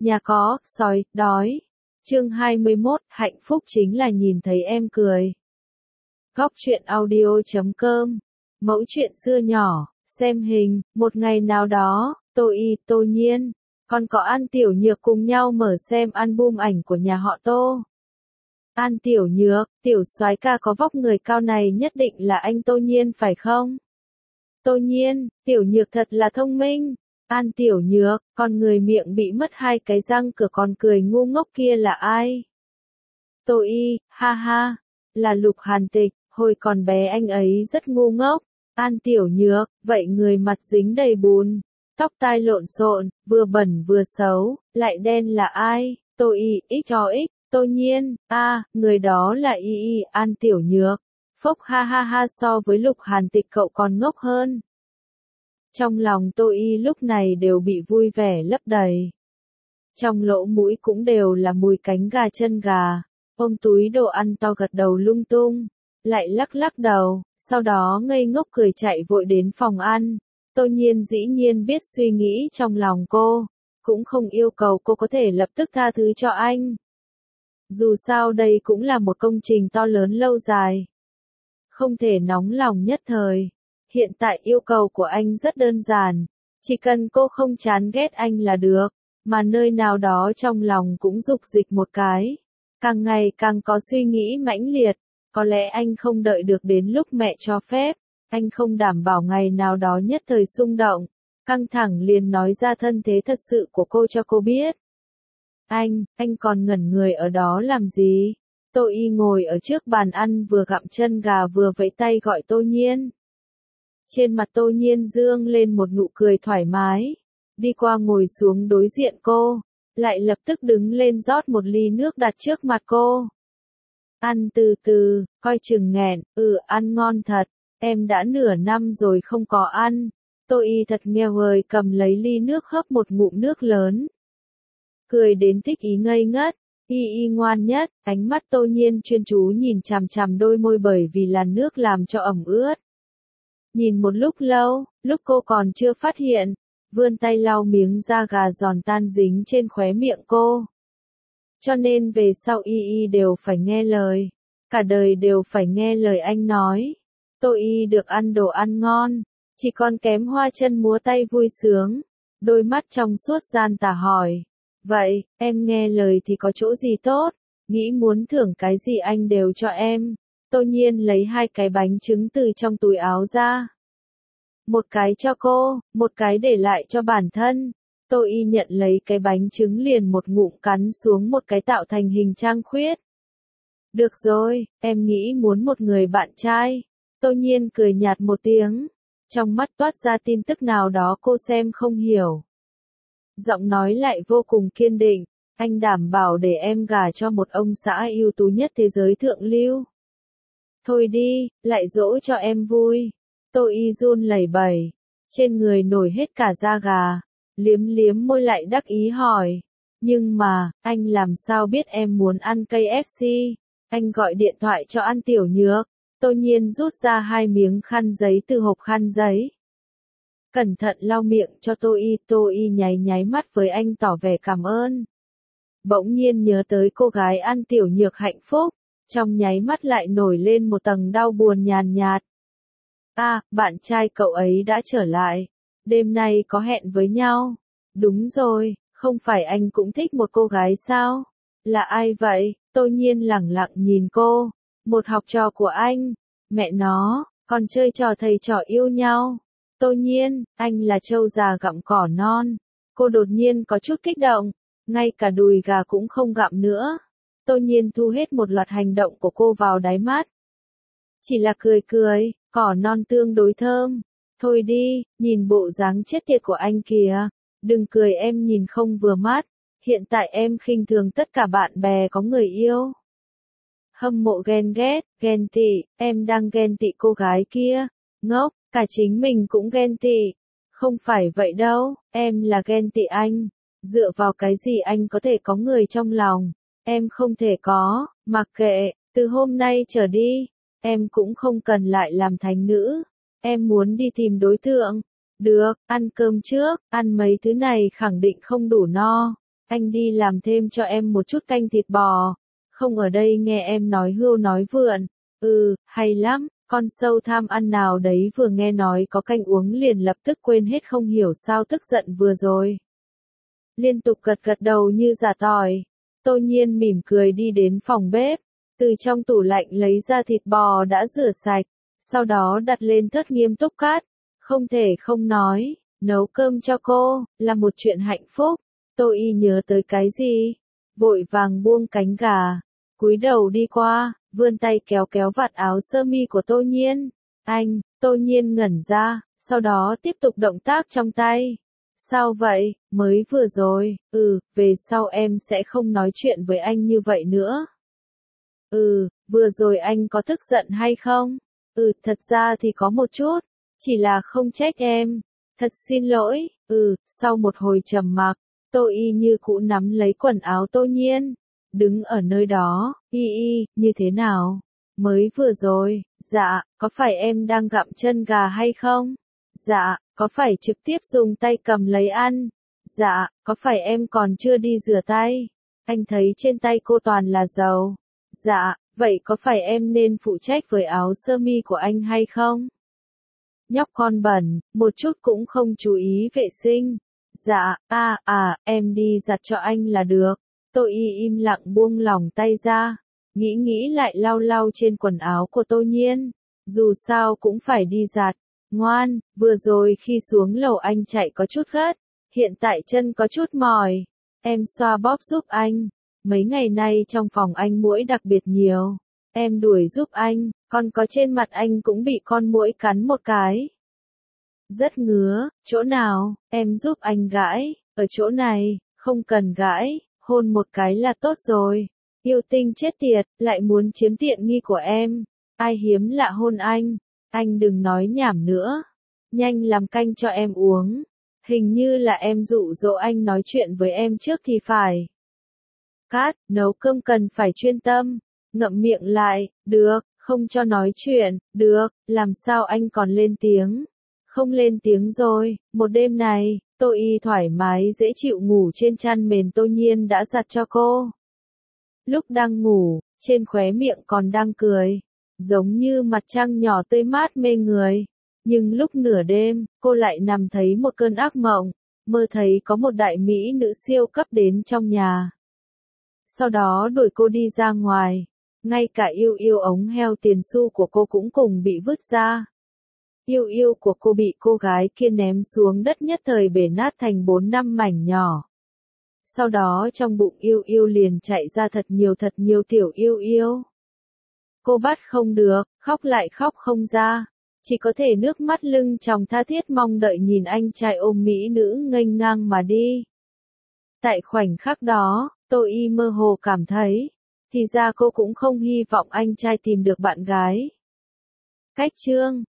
Nhà có, sói, đói. Chương 21, hạnh phúc chính là nhìn thấy em cười. Góc truyện audio.com. Mẫu chuyện xưa nhỏ, xem hình, một ngày nào đó, Tô Nhiên, còn có An Tiểu Nhược cùng nhau mở xem album ảnh của nhà họ Tô. An Tiểu Nhược, tiểu soái ca có vóc người cao này nhất định là anh Tô Nhiên phải không? Tô Nhiên, Tiểu Nhược thật là thông minh. An Tiểu Nhược, con người miệng bị mất 2 cái răng cửa còn cười ngu ngốc kia là ai? Tô Y, ha ha, là Lục Hàn Tịch, hồi còn bé anh ấy rất ngu ngốc. An Tiểu Nhược, vậy người mặt dính đầy bùn, tóc tai lộn xộn, vừa bẩn vừa xấu, lại đen là ai? Tô Y, x cho x, Tô Nhiên, người đó là Y, An Tiểu Nhược. Phốc ha ha ha, so với Lục Hàn Tịch cậu còn ngốc hơn. Trong lòng Tô Y lúc này đều bị vui vẻ lấp đầy. Trong lỗ mũi cũng đều là mùi cánh gà chân gà, ôm túi đồ ăn to gật đầu lung tung, lại lắc lắc đầu, sau đó ngây ngốc cười chạy vội đến phòng ăn. Tô Nhiên dĩ nhiên biết suy nghĩ trong lòng cô, cũng không yêu cầu cô có thể lập tức tha thứ cho anh. Dù sao đây cũng là một công trình to lớn lâu dài, không thể nóng lòng nhất thời. Hiện tại yêu cầu của anh rất đơn giản, chỉ cần cô không chán ghét anh là được, mà nơi nào đó trong lòng cũng dục dịch một cái. Càng ngày càng có suy nghĩ mãnh liệt, có lẽ anh không đợi được đến lúc mẹ cho phép, anh không đảm bảo ngày nào đó nhất thời xung động, căng thẳng liền nói ra thân thế thật sự của cô cho cô biết. Anh còn ngẩn người ở đó làm gì? Tô Y ngồi ở trước bàn ăn vừa gặm chân gà vừa vẫy tay gọi Tô Nhiên. Trên mặt Tô Nhiên dương lên một nụ cười thoải mái, đi qua ngồi xuống đối diện cô, lại lập tức đứng lên rót một ly nước đặt trước mặt cô. Ăn từ từ, coi chừng nghẹn, ăn ngon thật, em đã nửa năm rồi không có ăn. Tô Y thật nghèo vời cầm lấy ly nước hớp một ngụm nước lớn. Cười đến thích ý ngây ngất, Y ngoan nhất, ánh mắt Tô Nhiên chuyên chú nhìn chằm chằm đôi môi bởi vì làn nước làm cho ẩm ướt. Nhìn một lúc lâu, lúc cô còn chưa phát hiện, vươn tay lau miếng da gà giòn tan dính trên khóe miệng cô. Cho nên về sau Y đều phải nghe lời, cả đời đều phải nghe lời anh nói. Tô Y được ăn đồ ăn ngon, chỉ còn kém hoa chân múa tay vui sướng. Đôi mắt trong suốt gian tà hỏi, vậy, em nghe lời thì có chỗ gì tốt, nghĩ muốn thưởng cái gì anh đều cho em. Tô Nhiên lấy 2 cái bánh trứng từ trong túi áo ra. Một cái cho cô, một cái để lại cho bản thân. Tô Y nhận lấy cái bánh trứng liền một ngụm cắn xuống một cái tạo thành hình trăng khuyết. Được rồi, em nghĩ muốn một người bạn trai. Tô Nhiên cười nhạt một tiếng, trong mắt toát ra tin tức nào đó cô xem không hiểu. Giọng nói lại vô cùng kiên định, anh đảm bảo để em gả cho một ông xã ưu tú nhất thế giới thượng lưu. Thôi đi, lại dỗ cho em vui. Tô Y run lẩy bẩy, trên người nổi hết cả da gà, liếm liếm môi lại đắc ý hỏi. Nhưng mà, anh làm sao biết em muốn ăn KFC? Anh gọi điện thoại cho An Tiểu Nhược. Tô Nhiên rút ra 2 miếng khăn giấy từ hộp khăn giấy. Cẩn thận lau miệng cho Tô Y nháy nháy mắt với anh tỏ vẻ cảm ơn. Bỗng nhiên nhớ tới cô gái An Tiểu Nhược hạnh phúc, trong nháy mắt lại nổi lên một tầng đau buồn nhàn nhạt. Bạn trai cậu ấy đã trở lại, đêm nay có hẹn với nhau. Đúng rồi, không phải anh cũng thích một cô gái sao? Là ai vậy? Tô Nhiên lẳng lặng nhìn cô. Một học trò của anh. Mẹ nó, còn chơi trò thầy trò yêu nhau. Tô Nhiên, anh là trâu già gặm cỏ non. Cô đột nhiên có chút kích động, ngay cả đùi gà cũng không gặm nữa. Tô Nhiên thu hết một loạt hành động của cô vào đáy mắt. Chỉ là cười cười, cỏ non tương đối thơm. Thôi đi, nhìn bộ dáng chết tiệt của anh kìa. Đừng cười em nhìn không vừa mắt. Hiện tại em khinh thường tất cả bạn bè có người yêu. Hâm mộ ghen ghét, ghen tị, em đang ghen tị cô gái kia. Ngốc, cả chính mình cũng ghen tị. Không phải vậy đâu, em là ghen tị anh. Dựa vào cái gì anh có thể có người trong lòng? Em không thể có, mặc kệ, từ hôm nay trở đi, em cũng không cần lại làm thánh nữ. Em muốn đi tìm đối tượng. Được, ăn cơm trước, ăn mấy thứ này khẳng định không đủ no. anh đi làm thêm cho em một chút canh thịt bò, không ở đây nghe em nói hưu nói vượn. Hay lắm, con sâu tham ăn nào đấy vừa nghe nói có canh uống liền lập tức quên hết không hiểu sao tức giận vừa rồi. Liên tục gật gật đầu như giả tỏi. Tô Nhiên mỉm cười đi đến phòng bếp, từ trong tủ lạnh lấy ra thịt bò đã rửa sạch, sau đó đặt lên thớt nghiêm túc cắt. Không thể không nói, nấu cơm cho cô, là một chuyện hạnh phúc. Tô Y nhớ tới cái gì? Vội vàng buông cánh gà, cúi đầu đi qua, vươn tay kéo kéo vạt áo sơ mi của Tô Nhiên. Tô Nhiên ngẩn ra, sau đó tiếp tục động tác trong tay. Sao vậy, mới vừa rồi, về sau em sẽ không nói chuyện với anh như vậy nữa. Vừa rồi anh có tức giận hay không? Thật ra thì có một chút, chỉ là không trách em. Thật xin lỗi, sau một hồi trầm mặc, Tô Y như cũ nắm lấy quần áo Tô Nhiên, đứng ở nơi đó, như thế nào? Mới vừa rồi, dạ, có phải em đang gặm chân gà hay không? Dạ, có phải trực tiếp dùng tay cầm lấy ăn? Dạ, có phải em còn chưa đi rửa tay? Anh thấy trên tay cô toàn là dầu. Dạ, vậy có phải em nên phụ trách với áo sơ mi của anh hay không? Nhóc con bẩn, một chút cũng không chú ý vệ sinh. Dạ, em đi giặt cho anh là được. Tô Y im lặng buông lỏng tay ra, nghĩ lại lau lau trên quần áo của Tô Nhiên. Dù sao cũng phải đi giặt. Ngoan, vừa rồi khi xuống lầu anh chạy có chút gấp, hiện tại chân có chút mỏi. Em xoa bóp giúp anh. Mấy ngày nay trong phòng anh muỗi đặc biệt nhiều. Em đuổi giúp anh, còn có trên mặt anh cũng bị con muỗi cắn một cái. Rất ngứa, chỗ nào, em giúp anh gãi, ở chỗ này, không cần gãi, hôn một cái là tốt rồi. Yêu tinh chết tiệt, lại muốn chiếm tiện nghi của em. Ai hiếm lạ hôn anh đừng nói nhảm nữa. Nhanh làm canh cho em uống. Hình như là em dụ dỗ anh nói chuyện với em trước thì phải. Cát, nấu cơm cần phải chuyên tâm. Ngậm miệng lại, được, không cho nói chuyện, được, làm sao anh còn lên tiếng. Không lên tiếng rồi, một đêm này, Tô Y thoải mái dễ chịu ngủ trên chăn mền Tô Nhiên đã giặt cho cô. Lúc đang ngủ, trên khóe miệng còn đang cười, giống như mặt trăng nhỏ tươi mát mê người. Nhưng lúc nửa đêm, cô lại nằm thấy một cơn ác mộng, mơ thấy có một đại mỹ nữ siêu cấp đến trong nhà. Sau đó đuổi cô đi ra ngoài, ngay cả yêu ống heo tiền xu của cô cũng cùng bị vứt ra. Yêu của cô bị cô gái kia ném xuống đất nhất thời bể nát thành 4-5 mảnh nhỏ. Sau đó trong bụng yêu liền chạy ra thật nhiều tiểu yêu. Cô bắt không được, khóc lại khóc không ra, chỉ có thể nước mắt lưng tròng tha thiết mong đợi nhìn anh trai ôm mỹ nữ nghênh ngang mà đi. Tại khoảnh khắc đó, Tô Y mơ hồ cảm thấy, thì ra cô cũng không hy vọng anh trai tìm được bạn gái. Cách chương